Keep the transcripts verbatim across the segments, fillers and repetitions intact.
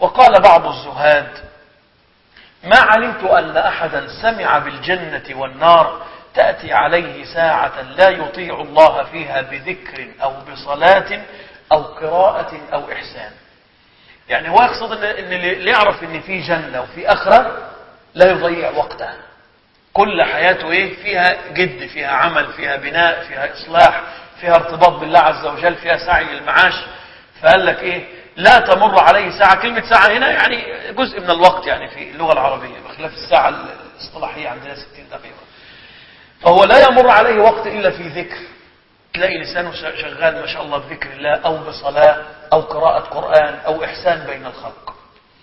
وقال بعض الزهاد: ما علمت أن أحدا سمع بالجنة والنار تأتي عليه ساعة لا يطيع الله فيها بذكر أو بصلاة أو قراءة أو إحسان. يعني هو يقصد إن اللي يعرف إن في جنة وفي آخرة لا يضيع وقتها، كل حياته إيه فيها جد، فيها عمل، فيها بناء، فيها إصلاح، فيها ارتباط بالله عز وجل، فيها سعي للمعاش. فقال لك إيه؟ لا تمر عليه ساعة. كلمة ساعة هنا يعني جزء من الوقت يعني في اللغة العربية، بخلاف الساعة الاصطلاحية عندنا ستين دقيقة. فهو لا يمر عليه وقت إلا في ذكر، تلاقي لسانه شغال ما شاء الله بذكر الله أو بصلاة أو قراءة قرآن أو إحسان بين الخلق.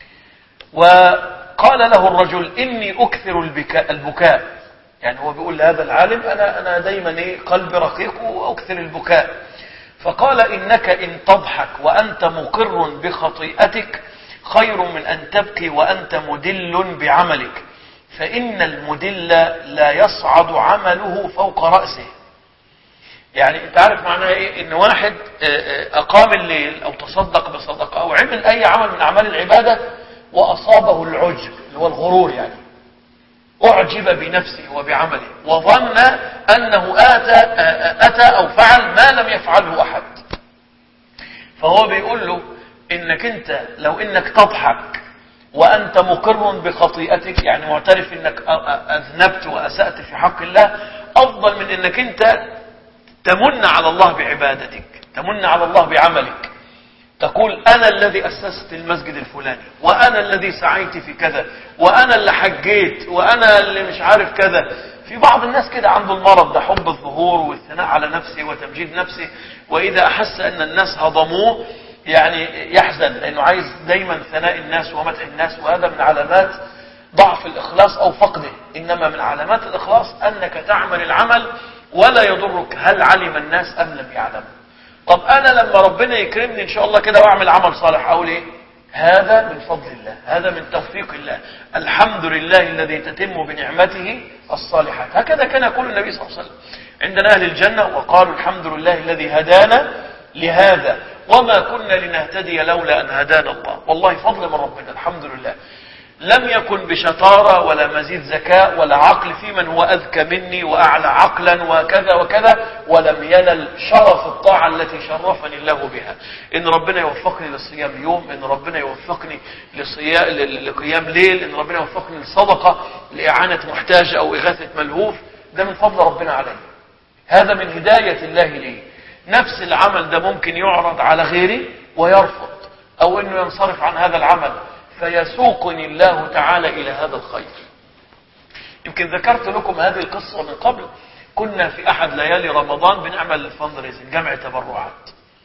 وقال له الرجل: إني أكثر البكاء, البكاء يعني هو بيقول لهذا العالم: أنا, أنا دايما إيه قلبي رقيق وأكثر البكاء. فقال: إنك إن تضحك وأنت مقر بخطيئتك خير من أن تبكي وأنت مدل بعملك، فإن المدل لا يصعد عمله فوق رأسه. يعني انت عارف معناها ايه؟ ان واحد اقام الليل او تصدق بصدقة او عمل اي عمل من اعمال العبادة واصابه العجب اللي هو الغرور، يعني اعجب بنفسه وبعمله وظن انه اتى اتى او فعل ما لم يفعله احد. فهو بيقول له انك انت لو انك تضحك وانت مقر بخطيئتك، يعني معترف انك اذنبت واسأت في حق الله، افضل من انك انت تمن على الله بعبادتك، تمن على الله بعملك، تقول أنا الذي أسست المسجد الفلاني، وأنا الذي سعيت في كذا، وأنا اللي حجيت، وأنا اللي مش عارف كذا. في بعض الناس كده عنده المرض ده، حب الظهور والثناء على نفسه وتمجيد نفسه، وإذا أحس أن الناس هضموه يعني يحزن، لأنه عايز دايما ثناء الناس ومدح الناس، وهذا من علامات ضعف الإخلاص أو فقده. إنما من علامات الإخلاص أنك تعمل العمل ولا يضرك هل علم الناس أم لم يعلم. طب أنا لما ربنا يكرمني إن شاء الله كده وأعمل عمل صالح أقول إيه؟ هذا من فضل الله، هذا من توفيق الله، الحمد لله الذي تتم بنعمته الصالحات. هكذا كان يقول النبي صلى الله عليه وسلم عندنا أهل الجنة: وقالوا الحمد لله الذي هدانا لهذا وما كنا لنهتدي لولا أن هدانا الله. والله فضل من ربنا، الحمد لله. لم يكن بشطارة ولا مزيد ذكاء ولا عقل في من هو أذكى مني وأعلى عقلا وكذا وكذا، ولم ينل شرف الطاعة التي شرفني الله بها. إن ربنا يوفقني للصيام يوم، إن ربنا يوفقني لقيام ليل، إن ربنا يوفقني للصدقة، لإعانة محتاج أو إغاثة ملهوف، ده من فضل ربنا علي، هذا من هداية الله لي. نفس العمل ده ممكن يعرض على غيري ويرفض، أو إنه ينصرف عن هذا العمل فيسوقني الله تعالى إلى هذا الخير. يمكن ذكرت لكم هذه القصة من قبل. كنا في أحد ليالي رمضان بنعمل فندريزنج، جمع تبرعات،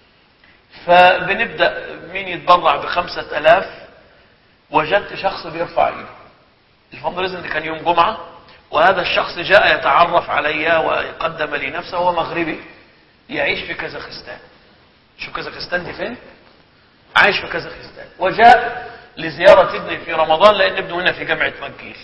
فبنبدأ مين يتبرع بخمسة ألاف. وجدت شخص بيرفع إيده. الفندريزنج كان يوم جمعة، وهذا الشخص جاء يتعرف علي ويقدم لي نفسه. هو مغربي يعيش في كازاخستان. شو كازاخستان دي فين؟ عايش في كازاخستان، وجاء لزيارة ابني في رمضان لأن ابنه هنا في جامعة مكيل.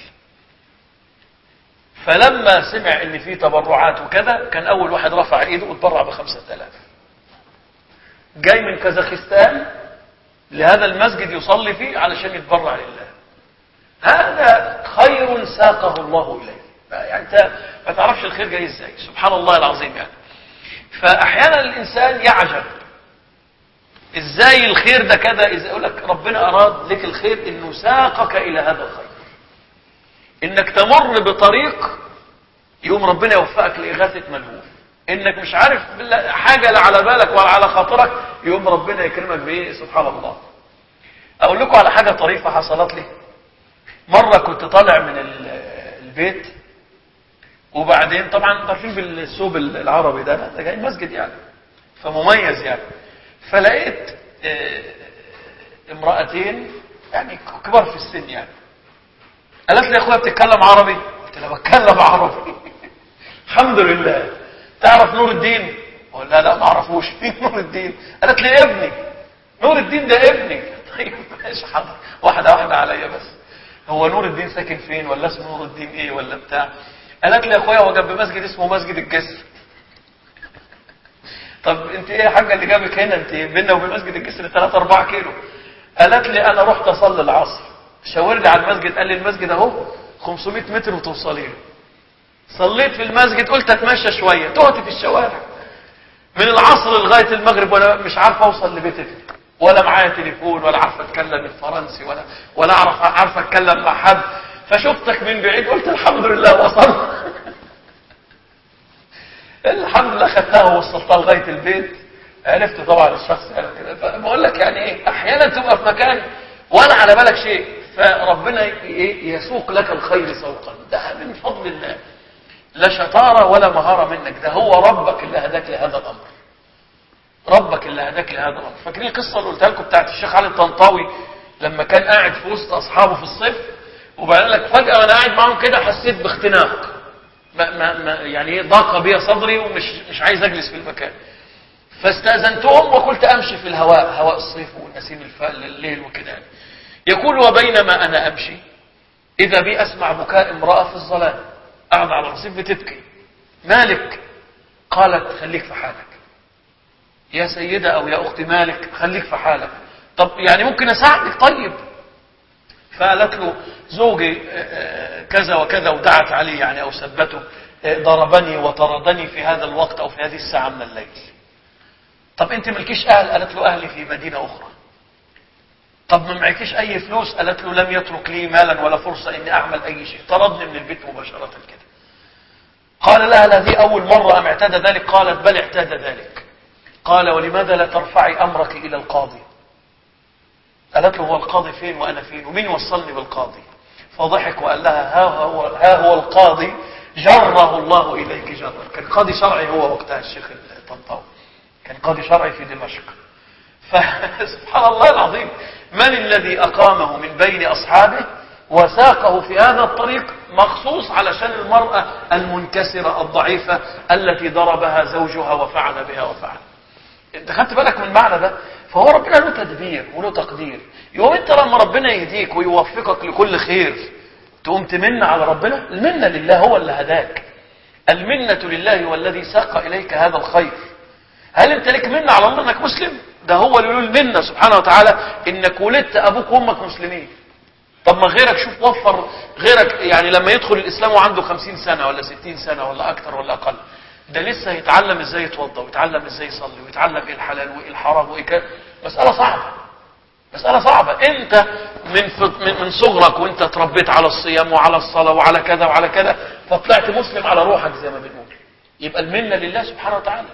فلما سمع ان في تبرعات وكذا كان اول واحد رفع ايده وتبرع بخمسة الاف. جاي من كازاخستان لهذا المسجد يصلي فيه علشان يتبرع لله. هذا خير ساقه الله اليه. يعني انت ما تعرفش الخير جاي ازاي، سبحان الله العظيم. يعني فاحيانا الانسان يعجب ازاي الخير ده كذا، اذا يقول لك ربنا اراد لك الخير انه ساقك الى هذا الخير، انك تمر بطريق يوم ربنا يوفقك لاغاثه ملهوف، انك مش عارف حاجه لا على بالك ولا على خاطرك يوم ربنا يكرمك بايه، سبحان الله. اقول لكم على حاجه طريفه حصلت لي. مره كنت طالع من البيت، وبعدين طبعا عارفين بالثوب العربي ده، ده جاي مسجد يعني فمميز يعني. فلقيت امرأتين يعني كبار في السن يعني. قالت لي يا اخويا بتتكلم عربي؟ قلت لها بتكلم عربي. الحمد لله. تعرف نور الدين؟ قلت لا لا ما اعرفوش. مين نور الدين؟ قالت لي ابني. نور الدين ده ابني. طيب ماشي حاضر، واحده واحده عليا بس. هو نور الدين ساكن فين، ولا اسمه نور الدين ايه ولا بتاع؟ قالت لي يا اخويا هو جنب مسجد اسمه مسجد الجسر. طب انت ايه يا حاجه اللي جابك هنا؟ انت بيننا وبين مسجد الجسر ثلاثة أربعة كيلو. قالت لي انا رحت اصلي العصر، شاور لي على المسجد، قال لي المسجد اهو خمسمائة متر وتوصلي. صليت في المسجد، قلت اتمشى شويه، تهت في الشوارع من العصر لغايه المغرب وانا مش عارف اوصل لبيتي، ولا معايا تليفون، ولا عارف اتكلم الفرنسي، ولا ولا اعرف عارف اتكلم مع حد. فشفتك من بعيد قلت الحمد لله وصلت. الحمد لله خدتها ووصلتها لغايه البيت. عرفت طبعا الشخص يعني كده. فبقول لك يعني ايه، احيانا تبقى في مكان ولا على بالك شيء، فربنا ايه يسوق لك الخير سوقا. ده من فضل الله، لا شطاره ولا مهاره منك، ده هو ربك اللي هداك لهذا الامر. ربك اللي هداك لهذا الامر. فاكرين القصه اللي قلتها لكم بتاعت الشيخ علي الطنطاوي لما كان قاعد في وسط اصحابه في الصيف، وبعدين لك فجاه وانا قاعد معاهم كده حسيت باختناق، ما ما ما يعني ضاق بي صدري ومش مش عايز اجلس في المكان. فاستأذنتهم وقلت امشي في الهواء، هواء الصيف والنسيم الليل وكده. يقول وبينما انا امشي اذا بي اسمع بكاء امرأة في الظلام قاعدة على الرصيف بتبكي. مالك؟ قالت خليك في حالك يا سيدة او يا اختي، مالك؟ خليك في حالك. طب يعني ممكن اساعدك؟ طيب. فقالت له زوجي كذا وكذا، ودعت عليه يعني او سبته، ضربني وطردني في هذا الوقت او في هذه الساعة من الليل. طب انت ملكيش اهل؟ قالت له اهلي في مدينة اخرى. طب ما معكيش اي فلوس؟ قالت له لم يترك لي مالا ولا فرصة اني اعمل اي شيء، طردني من البيت مباشرة كده. قال لها هذه اول مرة ام اعتاد ذلك؟ قالت بل اعتاد ذلك. قال ولماذا لا ترفعي امرك الى القاضي؟ قالت له هو القاضي فين وانا فين، ومين وصلني بالقاضي؟ فضحك وقال لها ها هو, ها هو القاضي جره الله اليك جرا. كان قاضي شرعي هو وقتها الشيخ الطنطاوي، كان قاضي شرعي في دمشق. فسبحان الله العظيم، من الذي أقامه من بين أصحابه وساقه في هذا الطريق مخصوص علشان المرأة المنكسرة الضعيفة التي ضربها زوجها وفعل بها وفعل. انت خدت بالك من المعنى ده؟ فهو ربنا له تدبير وله تقدير. يوم انت لما ربنا يهديك ويوفقك لكل خير تقوم تمن على ربنا. المنة لله، هو اللي هداك. المنة لله والذي ساق إليك هذا الخير. هل انت لك منة على الله انك مسلم؟ ده هو اللي له المنة سبحانه وتعالى انك ولدت ابوك وامك مسلمين. طب ما غيرك شوف وفر غيرك، يعني لما يدخل الاسلام وعنده خمسين سنة ولا ستين سنة ولا اكتر ولا اقل، ده لسه يتعلم ازاي يتوضى ويتعلم ازاي يصلي ويتعلم ايه الحلال وايه الحرام وايه كده. مسألة صعبة، مسألة صعبة. انت من من صغرك وانت تربيت على الصيام وعلى الصلاة وعلى كذا وعلى كذا، فطلعت مسلم على روحك زي ما بنقول. يبقى المنة لله سبحانه وتعالى،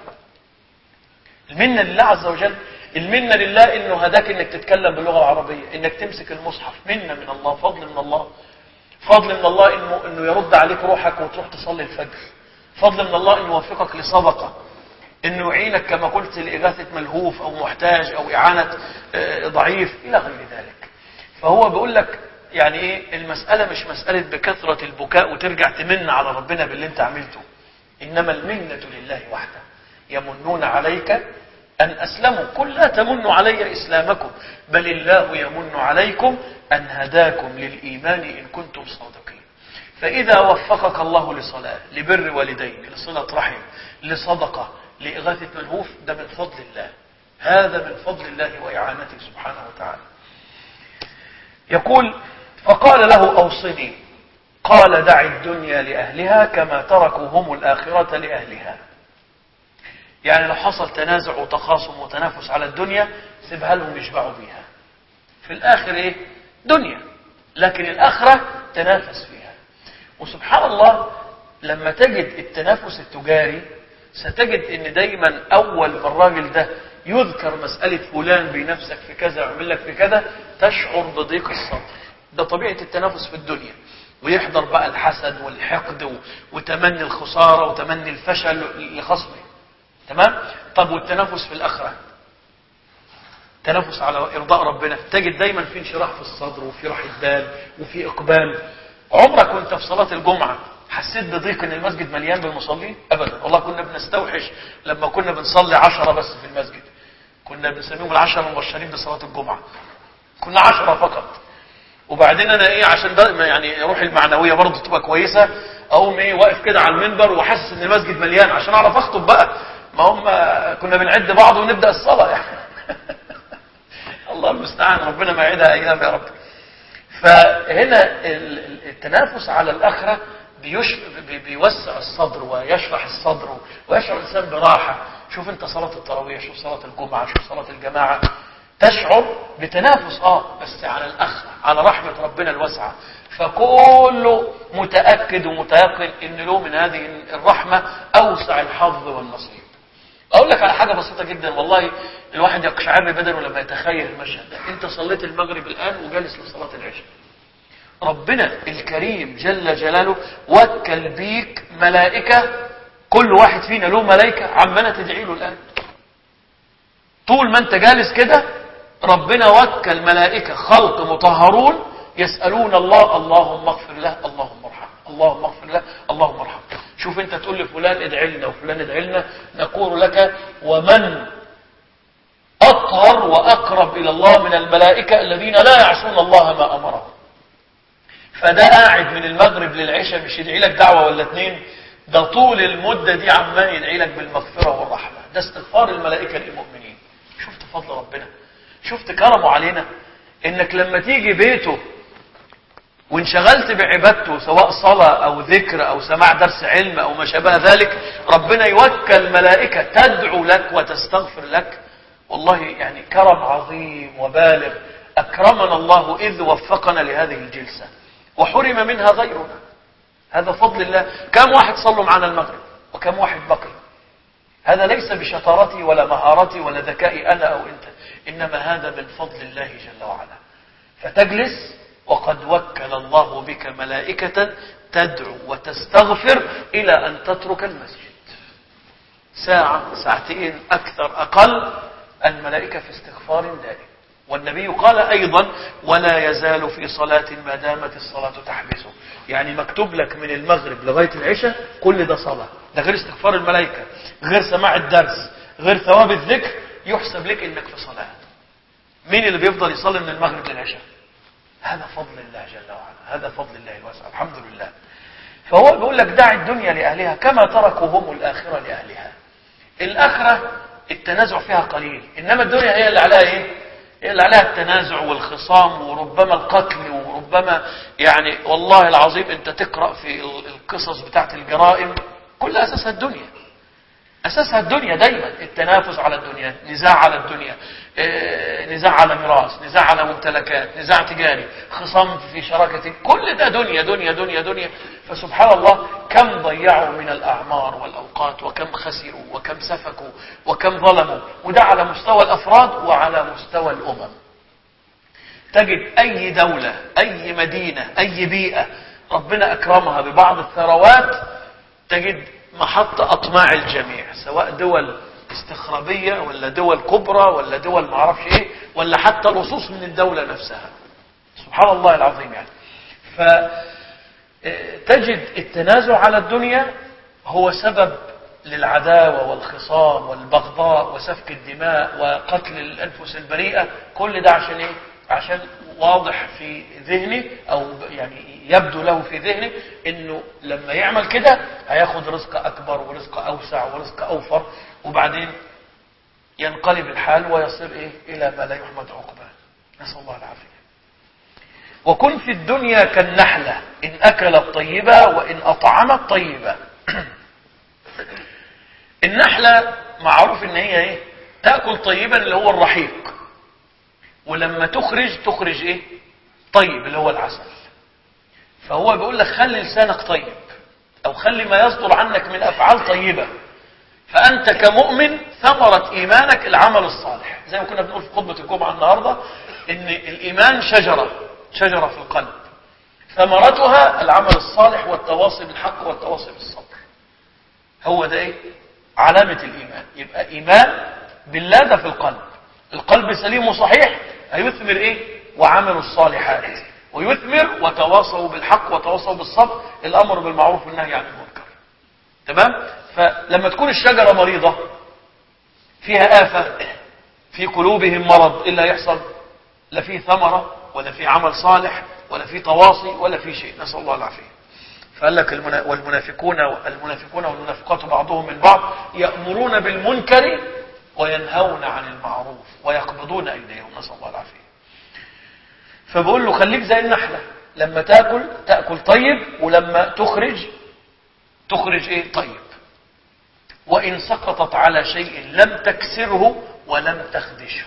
المنة لله عز وجل. المنة لله انه هداك انك تتكلم باللغة العربية، انك تمسك المصحف. منة من الله، فضل من الله، فضل من الله انه انه يرد عليك روحك وتروح تصلي الفجر. فضل من الله انه يوفقك لصدقة، انه يعينك كما قلت لاغاثة ملهوف او محتاج او اعانة ضعيف الى غير ذلك. فهو بيقول لك يعني ايه، المسألة مش مسألة بكثرة البكاء وترجع تمن على ربنا باللي انت عملته، انما المنة لله وحده. يمنون عليك أن أسلموا، قل لا تمنوا علي إسلامكم بل الله يمن عليكم أن هداكم للإيمان إن كنتم صادقين. فإذا وفقك الله لصلاة، لبر والدين، لصلة رحم، لصدقة، لإغاثة ملهوف، ده من فضل الله. هذا من فضل الله وإعانته سبحانه وتعالى. يقول فقال له أوصني. قال دع الدنيا لأهلها كما تركوا هم الآخرة لأهلها. يعني لو حصل تنازع وتخاصم وتنافس على الدنيا سيبها لهم يشبعوا بيها. في الآخر إيه؟ دنيا، لكن الآخرة تنافس فيها. وسبحان الله لما تجد التنافس التجاري ستجد ان دايما اول ما الراجل ده يذكر مسألة فلان بنفسك في كذا ويعمل لك في كذا تشعر بضيق الصدر. ده طبيعة التنافس في الدنيا. ويحضر بقى الحسد والحقد وتمني الخسارة وتمني الفشل لخصمه. تمام؟ طب والتنافس في الآخرة، تنافس على إرضاء ربنا، تجد دايما في انشراح في الصدر وفي راحة بال وفي إقبال. عمرك وانت في صلاة الجمعة حسيت بضيق ان المسجد مليان بالمصلين؟ ابدا. والله كنا بنستوحش لما كنا بنصلي عشرة بس في المسجد، كنا بنسميهم العشرة المبشرين بصلاة الجمعة، كنا عشرة فقط. وبعدين انا ايه عشان يعني روحي المعنوية برضه تبقى كويسة اقوم ايه واقف كده على المنبر وحاسس ان المسجد مليان عشان اعرف اخطب بقى. ما هم كنا بنعد بعض ونبدأ الصلاة يعني. الله المستعان، ربنا ما يعيدها ايام يا رب. فهنا التنافس على الاخره بيوسع الصدر ويشرح الصدر ويشعر الانسان براحه. شوف انت صلاه التراويح، شوف صلاه الجمعه، شوف صلاه الجماعه، تشعر بتنافس اه بس على الاخره، على رحمه ربنا الواسعه. فكله متاكد ومتيقن ان له من هذه الرحمه اوسع الحظ والنصيب. اقول لك على حاجه بسيطه جدا، والله الواحد يقشعر بدنه لما يتخيل المشهد ده. انت صليت المغرب الان وجالس لصلاه العشاء، ربنا الكريم جل جلاله وكل بيك ملائكه، كل واحد فينا له ملائكه عماله تدعي له الان. طول ما انت جالس كده ربنا وكل ملائكه خلق مطهرون يسالون الله اللهم اغفر له اللهم ارحمه اللهم اغفر له اللهم ارحمه. شوف انت تقول لفلان ادعي لنا وفلان ادعي لنا، نقول لك ومن اطهر واقرب الى الله من الملائكه الذين لا يعصون الله ما امرهم. فده قاعد من المغرب للعشاء مش يدعي لك دعوه ولا اتنين، ده طول المده دي عمال يدعي لك بالمغفره والرحمه. ده استغفار الملائكه للمؤمنين. شفت فضل ربنا، شفت كرمه علينا، انك لما تيجي بيته وانشغلت بعبادته سواء صلاة او ذكر او سماع درس علم او ما شابه ذلك، ربنا يوكل ملائكة تدعو لك وتستغفر لك. والله يعني كرم عظيم وبالغ. اكرمنا الله اذ وفقنا لهذه الجلسة وحرم منها غيرنا. هذا فضل الله. كم واحد صلوا معنا المغرب وكم واحد بقي؟ هذا ليس بشطارتي ولا مهارتي ولا ذكائي انا او انت، انما هذا من فضل الله جل وعلا. فتجلس وقد وكل الله بك ملائكة تدعو وتستغفر إلى أن تترك المسجد. ساعة ساعتين أكثر أقل الملائكة في استغفار دائم. والنبي قال أيضا ولا يزال في صلاة ما دامت الصلاة تحبسه. يعني مكتوب لك من المغرب لغاية العشاء كل ده صلاة، ده غير استغفار الملائكة، غير سماع الدرس، غير ثواب الذكر، يحسب لك إنك في صلاة. مين اللي بيفضل يصلي من المغرب للعشاء؟ هذا فضل الله جل وعلا، هذا فضل الله الواسع، الحمد لله. فهو بيقول لك دع الدنيا لأهلها كما تركوا هم الآخرة لأهلها. الآخرة التنازع فيها قليل، إنما الدنيا هي اللي عليها إيه؟ هي اللي عليها التنازع والخصام وربما القتل وربما يعني والله العظيم أنت تقرأ في القصص بتاعت الجرائم كل أساسها الدنيا. أساسها الدنيا دايما، التنافس على الدنيا، نزاع على الدنيا، نزاع على ميراث، نزاع على ممتلكات، نزاع تجاري، خصام في شراكة، كل ده دنيا دنيا دنيا دنيا. فسبحان الله كم ضيعوا من الأعمار والأوقات وكم خسروا وكم سفكوا وكم ظلموا. وده على مستوى الأفراد وعلى مستوى الأمم. تجد أي دولة أي مدينة أي بيئة ربنا أكرمها ببعض الثروات تجد محط أطماع الجميع، سواء دول استخرابية ولا دول كبرى ولا دول معرفش ايه ولا حتى لصوص من الدولة نفسها. سبحان الله العظيم. يعني فتجد التنازع على الدنيا هو سبب للعداوة والخصام والبغضاء وسفك الدماء وقتل الأنفس البريئة. كل ده عشان ايه؟ عشان واضح في ذهنه او يعني يبدو له في ذهنه انه لما يعمل كده هياخد رزق اكبر ورزق اوسع ورزق اوفر، وبعدين ينقلب الحال ويصير ايه الى ما لا يحمد عقباه. نسأل الله العافية. وكن في الدنيا كالنحلة ان اكلت طيبة وان اطعمت طيبة. النحلة معروف ان هي ايه؟ تأكل طيبا اللي هو الرحيق، ولما تخرج تخرج ايه؟ طيب اللي هو العسل. فهو بيقول لك خلي لسانك طيب او خلي ما يصدر عنك من افعال طيبة. فانت كمؤمن ثمرة ايمانك العمل الصالح، زي ما كنا بنقول في خطبة الجمعة النهاردة ان الايمان شجرة شجرة في القلب، ثمرتها العمل الصالح والتواصي بالحق والتواصي بالصبر. هو ده ايه؟ علامة الايمان. يبقى ايمان بالله ده في القلب، القلب سليم وصحيح هيثمر ايه؟ وعمل الصالحات، ويثمر وتواصوا بالحق وتواصوا بالصبر، الامر بالمعروف والنهي عن المنكر. تمام؟ فلما تكون الشجرة مريضة فيها آفة في قلوبهم مرض، إلا يحصل لا في ثمرة ولا في عمل صالح ولا في تواصي ولا في شيء. نسأل الله العافية. فقال لك والمنافقون المنافقون والمنافقات بعضهم من بعض يأمرون بالمنكر وينهون عن المعروف ويقبضون أيديهم، نسأل الله العافية. فبقول له خليك زي النحلة، لما تأكل تأكل طيب، ولما تخرج تخرج ايه طيب. وإن سقطت على شيء لم تكسره ولم تخدشه.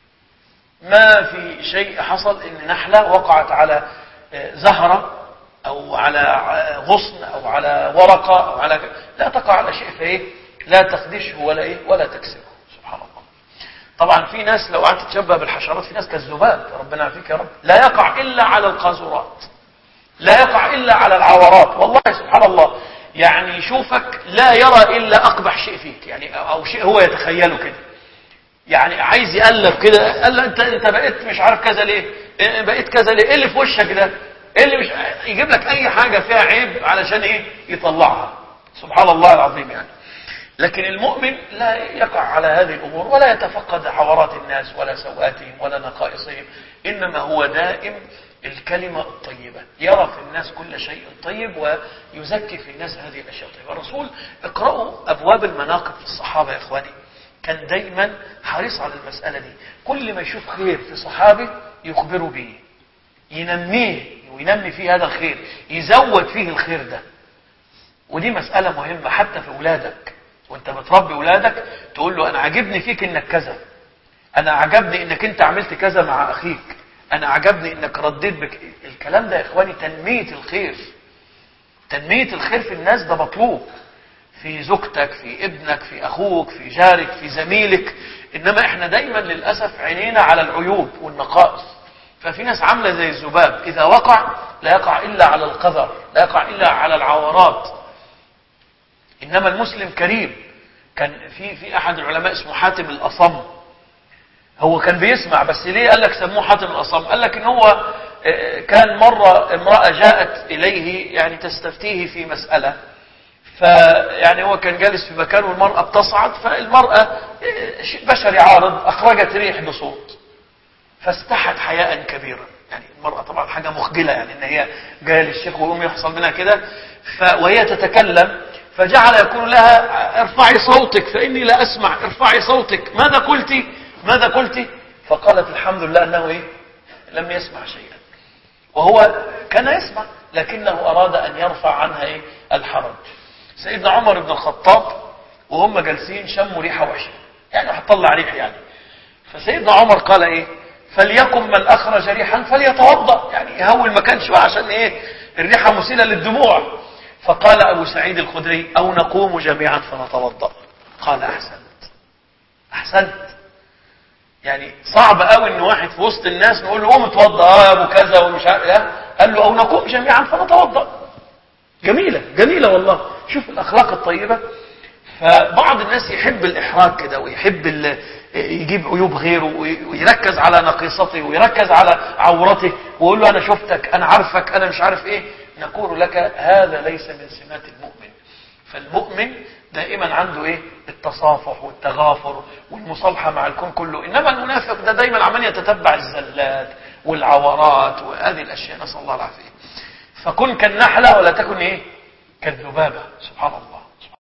ما في شيء حصل ان نحلة وقعت على زهرة او على غصن او على ورقة او على لا تقع على شيء فايه لا تخدشه ولا ايه ولا تكسره. سبحان الله. طبعا في ناس لو قعدت تشبه بالحشرات، في ناس كالذباب، ربنا يعافيك يا رب، لا يقع الا على القاذورات، لا يقع الا على العورات. والله سبحان الله، يعني يشوفك لا يرى الا اقبح شيء فيك، يعني او شيء هو يتخيله كده، يعني عايز يقلب كده، قال له انت انت بقيت مش عارف كذا ليه، بقيت كذا ليه، ايه اللي في وشك ده، ايه اللي مش يجيب لك اي حاجه فيها عيب علشان ايه يطلعها. سبحان الله العظيم يعني. لكن المؤمن لا يقع على هذه الامور ولا يتفقد عورات الناس ولا سوءاتهم ولا نقائصهم، انما هو دائم الكلمة الطيبة، يرى في الناس كل شيء طيب ويزكي في الناس هذه الأشياء الطيبة. الرسول اقرأوا أبواب المناقب في الصحابة يا إخواني، كان دايما حريص على المسألة دي، كل ما يشوف خير في صحابه يخبروا به، ينميه وينمي فيه هذا الخير، يزود فيه الخير ده. ودي مسألة مهمة حتى في أولادك، وانت بتربي أولادك تقول له أنا عجبني فيك إنك كذا، أنا عجبني إنك أنت عملت كذا مع أخيك، أنا عجبني إنك رديت بك. الكلام ده يا إخواني تنمية الخير، تنمية الخير في الناس ده مطلوب، في زوجتك، في ابنك، في أخوك، في جارك، في زميلك. إنما إحنا دايما للأسف عينينا على العيوب والنقائص، ففي ناس عاملة زي الذباب، إذا وقع لا يقع إلا على القذر، لا يقع إلا على العورات. إنما المسلم كريم. كان في في أحد العلماء اسمه حاتم الأصم، هو كان بيسمع بس ليه قال لك سموه حاتم الأصم؟ قال لك إن هو كان مرة امرأة جاءت إليه يعني تستفتيه في مسألة، فيعني هو كان جالس في مكان والمرأة بتصعد، فالمرأة بشري عارض أخرجت ريح بصوت، فاستحت حياء كبيرا. يعني المرأة طبعا حاجة مخجلة، يعني إن هي جاية للشيخ ويقوم يحصل منها كده، وهي تتكلم فجعل يقول لها ارفعي صوتك فإني لا أسمع، ارفعي صوتك، ماذا قلتي ماذا قلتي؟ فقالت الحمد لله أنه إيه؟ لم يسمع شيئا، وهو كان يسمع لكنه أراد أن يرفع عنها إيه؟ الحرج. سيدنا عمر بن الخطاب وهم جالسين شموا ريحة وحشة، يعني هتطلع ريح يعني، فسيدنا عمر قال إيه؟ فليكن من أخرج ريحا فليتوضأ، يعني يهوي المكان شوية عشان إيه؟ الريحة مسيلة للدموع. فقال أبو سعيد الخدري أو نقوم جميعا فنتوضأ. قال أحسنت أحسنت. يعني صعب قوي ان واحد في وسط الناس نقول له قوم اتوضى اه يا ابو كذا ومش عارف ايه، قال له او نقوم جميعا فنتوضا. جميله جميله والله، شوف الاخلاق الطيبه. فبعض الناس يحب الاحراج كده، ويحب يجيب عيوب غيره ويركز على نقيصته ويركز على عورته ويقول له انا شفتك انا عارفك انا مش عارف ايه. نقول لك هذا ليس من سمات المؤمن. فالمؤمن دائما عنده ايه؟ التصافح والتغافر والمصالحة مع الكون كله. انما المنافق ده دايما عمال يتتبع الزلات والعورات وهذه الاشياء، نسأل الله العافية. فكن كالنحلة ولا تكن ايه؟ كالذبابة. سبحان الله.